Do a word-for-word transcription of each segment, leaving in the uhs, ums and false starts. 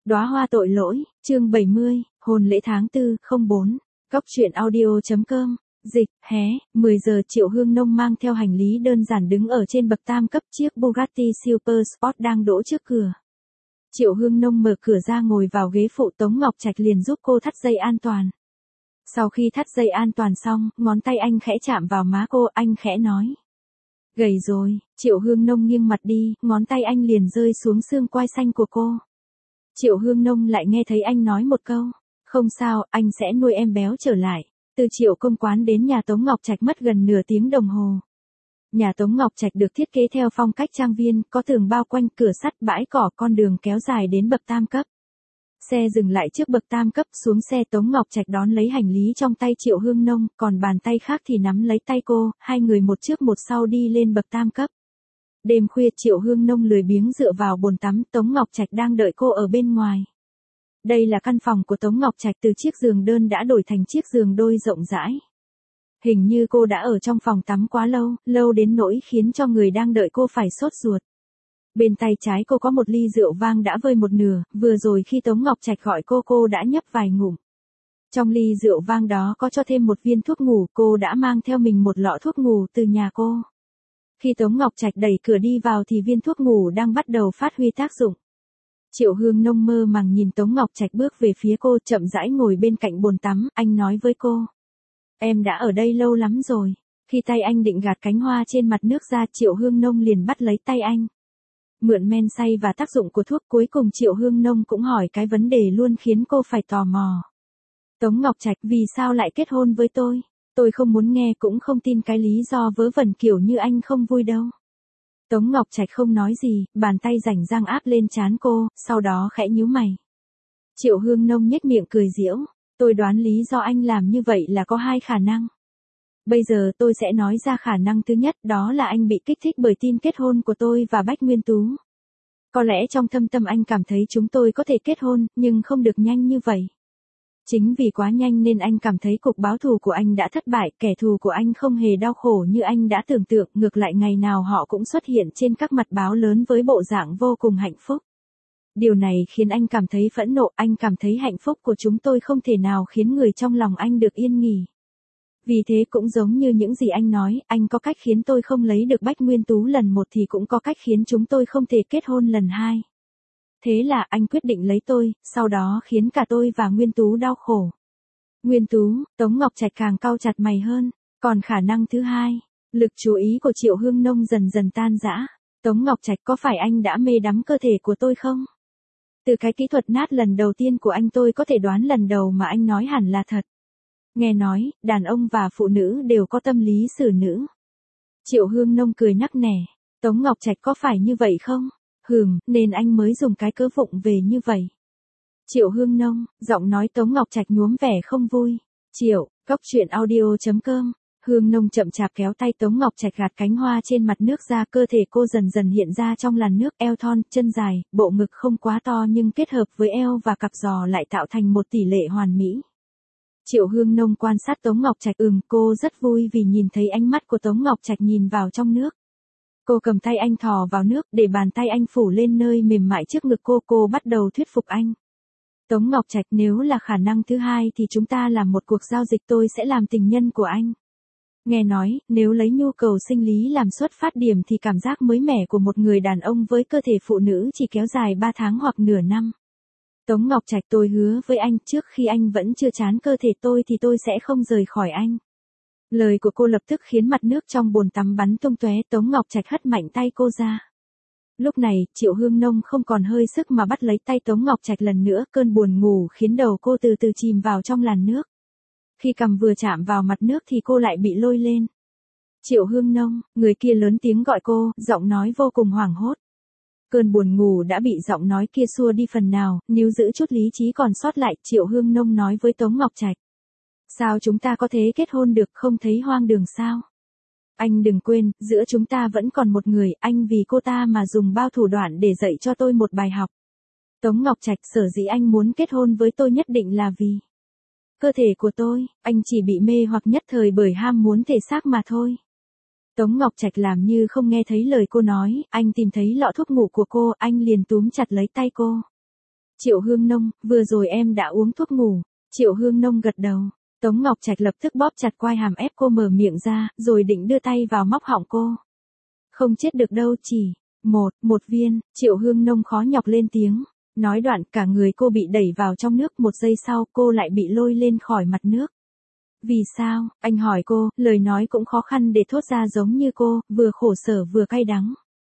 Đóa hoa tội lỗi, chương bảy mươi, hôn lễ tháng tư, không bốn. Góc truyện audio.com, dịch, hé, mười giờ Triệu Hương Nông mang theo hành lý đơn giản đứng ở trên bậc tam cấp, chiếc Bugatti Super Sport đang đỗ trước cửa. Triệu Hương Nông mở cửa ra ngồi vào ghế phụ, Tống Ngọc Trạch liền giúp cô thắt dây an toàn. Sau khi thắt dây an toàn xong, ngón tay anh khẽ chạm vào má cô, anh khẽ nói. Gầy rồi, Triệu Hương Nông nghiêng mặt đi, ngón tay anh liền rơi xuống xương quai xanh của cô. Triệu Hương Nông lại nghe thấy anh nói một câu, không sao, anh sẽ nuôi em béo trở lại. Từ Triệu Công Quán đến nhà Tống Ngọc Trạch mất gần nửa tiếng đồng hồ. Nhà Tống Ngọc Trạch được thiết kế theo phong cách trang viên, có tường bao quanh, cửa sắt, bãi cỏ, con đường kéo dài đến bậc tam cấp. Xe dừng lại trước bậc tam cấp, xuống xe Tống Ngọc Trạch đón lấy hành lý trong tay Triệu Hương Nông, còn bàn tay khác thì nắm lấy tay cô, hai người một trước một sau đi lên bậc tam cấp. Đêm khuya Triệu Hương Nông lười biếng dựa vào bồn tắm, Tống Ngọc Trạch đang đợi cô ở bên ngoài. Đây là căn phòng của Tống Ngọc Trạch, từ chiếc giường đơn đã đổi thành chiếc giường đôi rộng rãi. Hình như cô đã ở trong phòng tắm quá lâu, lâu đến nỗi khiến cho người đang đợi cô phải sốt ruột. Bên tay trái cô có một ly rượu vang đã vơi một nửa, vừa rồi khi Tống Ngọc Trạch gọi cô cô đã nhấp vài ngụm. Trong ly rượu vang đó có cho thêm một viên thuốc ngủ, cô đã mang theo mình một lọ thuốc ngủ từ nhà cô. Khi Tống Ngọc Trạch đẩy cửa đi vào thì viên thuốc ngủ đang bắt đầu phát huy tác dụng. Triệu Hương Nông mơ màng nhìn Tống Ngọc Trạch bước về phía cô, chậm rãi ngồi bên cạnh bồn tắm, anh nói với cô. Em đã ở đây lâu lắm rồi. Khi tay anh định gạt cánh hoa trên mặt nước ra, Triệu Hương Nông liền bắt lấy tay anh. Mượn men say và tác dụng của thuốc, cuối cùng Triệu Hương Nông cũng hỏi cái vấn đề luôn khiến cô phải tò mò. Tống Ngọc Trạch, vì sao lại kết hôn với tôi? Tôi không muốn nghe, cũng không tin cái lý do vớ vẩn kiểu như anh không vui đâu. Tống Ngọc Trạch không nói gì, bàn tay rảnh rang áp lên trán cô, sau đó khẽ nhíu mày. Triệu Hương Nông nhếch miệng cười giễu, tôi đoán lý do anh làm như vậy là có hai khả năng. Bây giờ tôi sẽ nói ra khả năng thứ nhất, đó là anh bị kích thích bởi tin kết hôn của tôi và Bách Nguyên Tú. Có lẽ trong thâm tâm anh cảm thấy chúng tôi có thể kết hôn, nhưng không được nhanh như vậy. Chính vì quá nhanh nên anh cảm thấy cuộc báo thù của anh đã thất bại, kẻ thù của anh không hề đau khổ như anh đã tưởng tượng, ngược lại ngày nào họ cũng xuất hiện trên các mặt báo lớn với bộ dạng vô cùng hạnh phúc. Điều này khiến anh cảm thấy phẫn nộ, anh cảm thấy hạnh phúc của chúng tôi không thể nào khiến người trong lòng anh được yên nghỉ. Vì thế cũng giống như những gì anh nói, anh có cách khiến tôi không lấy được Bách Nguyên Tú lần một thì cũng có cách khiến chúng tôi không thể kết hôn lần hai. Thế là anh quyết định lấy tôi, sau đó khiến cả tôi và Nguyên Tú đau khổ. Nguyên Tú, Tống Ngọc Trạch càng cau chặt mày hơn. Còn khả năng thứ hai, lực chú ý của Triệu Hương Nông dần dần tan rã. Tống Ngọc Trạch, có phải anh đã mê đắm cơ thể của tôi không? Từ cái kỹ thuật nát lần đầu tiên của anh tôi có thể đoán lần đầu mà anh nói hẳn là thật. Nghe nói, đàn ông và phụ nữ đều có tâm lý xử nữ. Triệu Hương Nông cười nắc nẻ. Tống Ngọc Trạch, có phải như vậy không? Hừm, nên anh mới dùng cái cớ vụng về như vậy. Triệu Hương Nông, giọng nói Tống Ngọc Trạch nhuốm vẻ không vui. Triệu, góc truyện audio.com. Hương Nông chậm chạp kéo tay Tống Ngọc Trạch gạt cánh hoa trên mặt nước ra, cơ thể cô dần dần hiện ra trong làn nước, eo thon, chân dài, bộ ngực không quá to nhưng kết hợp với eo và cặp giò lại tạo thành một tỷ lệ hoàn mỹ. Triệu Hương Nông quan sát Tống Ngọc Trạch, ừm, cô rất vui vì nhìn thấy ánh mắt của Tống Ngọc Trạch nhìn vào trong nước. Cô cầm tay anh thò vào nước, để bàn tay anh phủ lên nơi mềm mại trước ngực cô, cô bắt đầu thuyết phục anh. Tống Ngọc Trạch, nếu là khả năng thứ hai thì chúng ta làm một cuộc giao dịch, tôi sẽ làm tình nhân của anh. Nghe nói, nếu lấy nhu cầu sinh lý làm xuất phát điểm thì cảm giác mới mẻ của một người đàn ông với cơ thể phụ nữ chỉ kéo dài ba tháng hoặc nửa năm. Tống Ngọc Trạch, tôi hứa với anh, trước khi anh vẫn chưa chán cơ thể tôi thì tôi sẽ không rời khỏi anh. Lời của cô lập tức khiến mặt nước trong bồn tắm bắn tung tóe, Tống Ngọc Trạch hất mạnh tay cô ra. Lúc này, Triệu Hương Nông không còn hơi sức mà bắt lấy tay Tống Ngọc Trạch lần nữa, cơn buồn ngủ khiến đầu cô từ từ chìm vào trong làn nước. Khi cằm vừa chạm vào mặt nước thì cô lại bị lôi lên. Triệu Hương Nông, người kia lớn tiếng gọi cô, giọng nói vô cùng hoảng hốt. Cơn buồn ngủ đã bị giọng nói kia xua đi phần nào, níu giữ chút lý trí còn sót lại, Triệu Hương Nông nói với Tống Ngọc Trạch. Sao chúng ta có thể kết hôn được, không thấy hoang đường sao? Anh đừng quên, giữa chúng ta vẫn còn một người, anh vì cô ta mà dùng bao thủ đoạn để dạy cho tôi một bài học. Tống Ngọc Trạch, sở dĩ anh muốn kết hôn với tôi nhất định là vì cơ thể của tôi, anh chỉ bị mê hoặc nhất thời bởi ham muốn thể xác mà thôi. Tống Ngọc Trạch làm như không nghe thấy lời cô nói, anh tìm thấy lọ thuốc ngủ của cô, anh liền túm chặt lấy tay cô. Triệu Hương Nông, vừa rồi em đã uống thuốc ngủ. Triệu Hương Nông gật đầu. Tống Ngọc Trạch lập tức bóp chặt quai hàm ép cô mở miệng ra, rồi định đưa tay vào móc họng cô. Không chết được đâu, chỉ một, một viên. Triệu Hương Nông khó nhọc lên tiếng. Nói đoạn cả người cô bị đẩy vào trong nước, một giây sau cô lại bị lôi lên khỏi mặt nước. Vì sao? Anh hỏi cô, lời nói cũng khó khăn để thốt ra giống như cô, vừa khổ sở vừa cay đắng.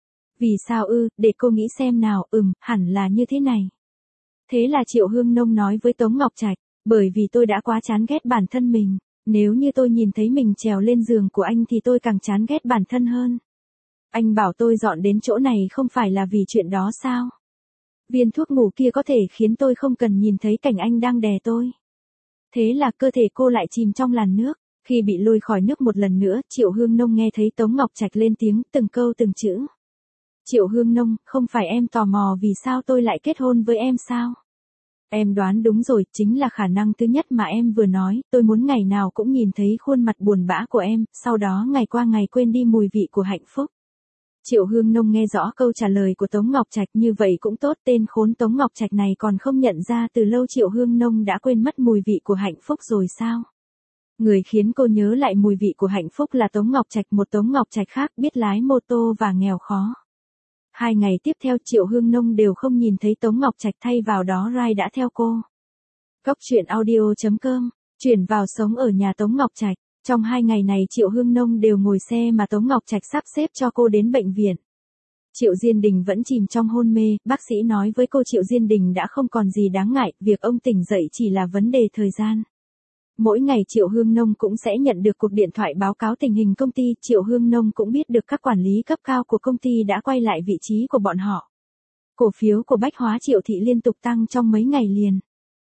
Vì sao ư, để cô nghĩ xem nào, ừm, hẳn là như thế này. Thế là Triệu Hương Nông nói với Tống Ngọc Trạch, bởi vì tôi đã quá chán ghét bản thân mình, nếu như tôi nhìn thấy mình trèo lên giường của anh thì tôi càng chán ghét bản thân hơn. Anh bảo tôi dọn đến chỗ này không phải là vì chuyện đó sao? Viên thuốc ngủ kia có thể khiến tôi không cần nhìn thấy cảnh anh đang đè tôi. Thế là cơ thể cô lại chìm trong làn nước. Khi bị lôi khỏi nước một lần nữa, Triệu Hương Nông nghe thấy Tống Ngọc Trạch lên tiếng từng câu từng chữ. Triệu Hương Nông, không phải em tò mò vì sao tôi lại kết hôn với em sao? Em đoán đúng rồi, chính là khả năng thứ nhất mà em vừa nói, tôi muốn ngày nào cũng nhìn thấy khuôn mặt buồn bã của em, sau đó ngày qua ngày quên đi mùi vị của hạnh phúc. Triệu Hương Nông nghe rõ câu trả lời của Tống Ngọc Trạch, như vậy cũng tốt, tên khốn Tống Ngọc Trạch này còn không nhận ra từ lâu Triệu Hương Nông đã quên mất mùi vị của hạnh phúc rồi sao? Người khiến cô nhớ lại mùi vị của hạnh phúc là Tống Ngọc Trạch, một Tống Ngọc Trạch khác, biết lái mô tô và nghèo khó. Hai ngày tiếp theo Triệu Hương Nông đều không nhìn thấy Tống Ngọc Trạch, thay vào đó Rai đã theo cô. Góc truyện audio chấm com, chuyển vào sống ở nhà Tống Ngọc Trạch. Trong hai ngày này Triệu Hương Nông đều ngồi xe mà Tống Ngọc Trạch sắp xếp cho cô đến bệnh viện. Triệu Diên Đình vẫn chìm trong hôn mê, bác sĩ nói với cô Triệu Diên Đình đã không còn gì đáng ngại, việc ông tỉnh dậy chỉ là vấn đề thời gian. Mỗi ngày Triệu Hương Nông cũng sẽ nhận được cuộc điện thoại báo cáo tình hình công ty, Triệu Hương Nông cũng biết được các quản lý cấp cao của công ty đã quay lại vị trí của bọn họ. Cổ phiếu của Bách Hóa Triệu Thị liên tục tăng trong mấy ngày liền.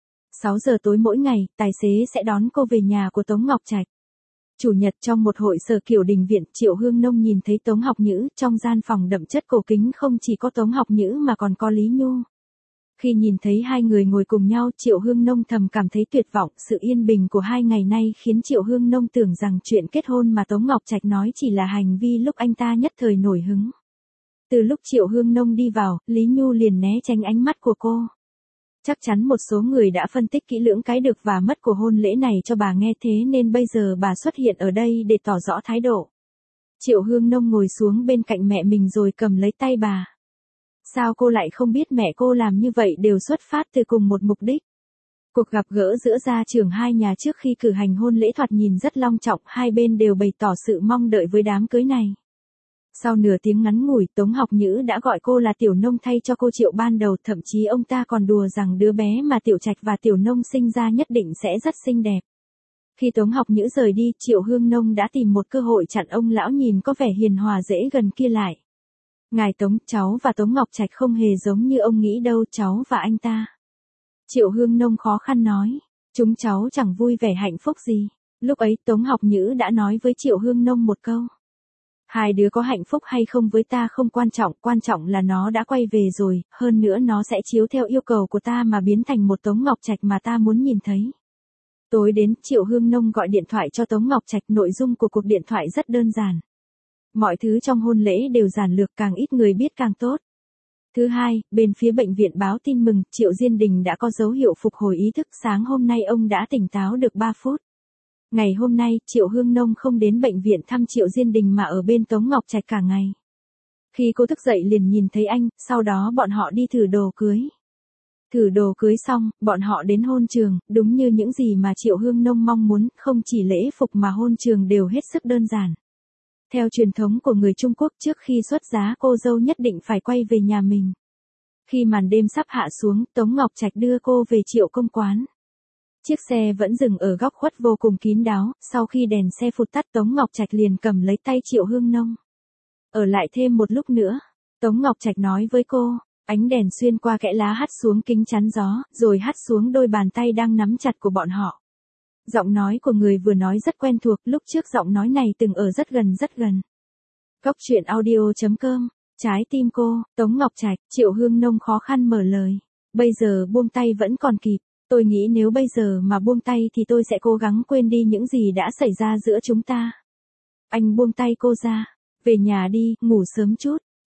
sáu giờ tối mỗi ngày, tài xế sẽ đón cô về nhà của Tống Ngọc Trạch. Chủ nhật trong một hội sở kiểu đình viện, Triệu Hương Nông nhìn thấy Tống Học Nhữ, trong gian phòng đậm chất cổ kính không chỉ có Tống Học Nhữ mà còn có Lý Nhu. Khi nhìn thấy hai người ngồi cùng nhau, Triệu Hương Nông thầm cảm thấy tuyệt vọng, sự yên bình của hai ngày nay khiến Triệu Hương Nông tưởng rằng chuyện kết hôn mà Tống Ngọc Trạch nói chỉ là hành vi lúc anh ta nhất thời nổi hứng. Từ lúc Triệu Hương Nông đi vào, Lý Nhu liền né tránh ánh mắt của cô. Chắc chắn một số người đã phân tích kỹ lưỡng cái được và mất của hôn lễ này cho bà nghe, thế nên bây giờ bà xuất hiện ở đây để tỏ rõ thái độ. Triệu Hương Nông ngồi xuống bên cạnh mẹ mình rồi cầm lấy tay bà. Sao cô lại không biết mẹ cô làm như vậy đều xuất phát từ cùng một mục đích? Cuộc gặp gỡ giữa gia trưởng hai nhà trước khi cử hành hôn lễ thoạt nhìn rất long trọng, hai bên đều bày tỏ sự mong đợi với đám cưới này. Sau nửa tiếng ngắn ngủi, Tống Học Nhữ đã gọi cô là Tiểu Nông thay cho cô Triệu ban đầu, thậm chí ông ta còn đùa rằng đứa bé mà Tiểu Trạch và Tiểu Nông sinh ra nhất định sẽ rất xinh đẹp. Khi Tống Học Nhữ rời đi, Triệu Hương Nông đã tìm một cơ hội chặn ông lão nhìn có vẻ hiền hòa dễ gần kia lại. Ngài Tống, cháu và Tống Ngọc Trạch không hề giống như ông nghĩ đâu, cháu và anh ta. Triệu Hương Nông khó khăn nói, chúng cháu chẳng vui vẻ hạnh phúc gì. Lúc ấy Tống Học Nhữ đã nói với Triệu Hương Nông một câu. Hai đứa có hạnh phúc hay không với ta không quan trọng, quan trọng là nó đã quay về rồi, hơn nữa nó sẽ chiếu theo yêu cầu của ta mà biến thành một Tống Ngọc Trạch mà ta muốn nhìn thấy. Tối đến, Triệu Hương Nông gọi điện thoại cho Tống Ngọc Trạch, nội dung của cuộc điện thoại rất đơn giản. Mọi thứ trong hôn lễ đều giản lược, càng ít người biết càng tốt. Thứ hai, bên phía bệnh viện báo tin mừng, Triệu Diên Đình đã có dấu hiệu phục hồi ý thức, sáng hôm nay ông đã tỉnh táo được ba phút. Ngày hôm nay, Triệu Hương Nông không đến bệnh viện thăm Triệu Diên Đình mà ở bên Tống Ngọc Trạch cả ngày. Khi cô thức dậy liền nhìn thấy anh, sau đó bọn họ đi thử đồ cưới. Thử đồ cưới xong, bọn họ đến hôn trường, đúng như những gì mà Triệu Hương Nông mong muốn, không chỉ lễ phục mà hôn trường đều hết sức đơn giản. Theo truyền thống của người Trung Quốc, trước khi xuất giá cô dâu nhất định phải quay về nhà mình. Khi màn đêm sắp hạ xuống, Tống Ngọc Trạch đưa cô về Triệu công quán. Chiếc xe vẫn dừng ở góc khuất vô cùng kín đáo, sau khi đèn xe phụt tắt Tống Ngọc Trạch liền cầm lấy tay Triệu Hương Nông. Ở lại thêm một lúc nữa, Tống Ngọc Trạch nói với cô, ánh đèn xuyên qua kẽ lá hắt xuống kính chắn gió, rồi hắt xuống đôi bàn tay đang nắm chặt của bọn họ. Giọng nói của người vừa nói rất quen thuộc, lúc trước giọng nói này từng ở rất gần rất gần. Góc truyện audio chấm com, trái tim cô, Tống Ngọc Trạch, Triệu Hương Nông khó khăn mở lời. Bây giờ buông tay vẫn còn kịp, tôi nghĩ nếu bây giờ mà buông tay thì tôi sẽ cố gắng quên đi những gì đã xảy ra giữa chúng ta. Anh buông tay cô ra, về nhà đi, ngủ sớm chút.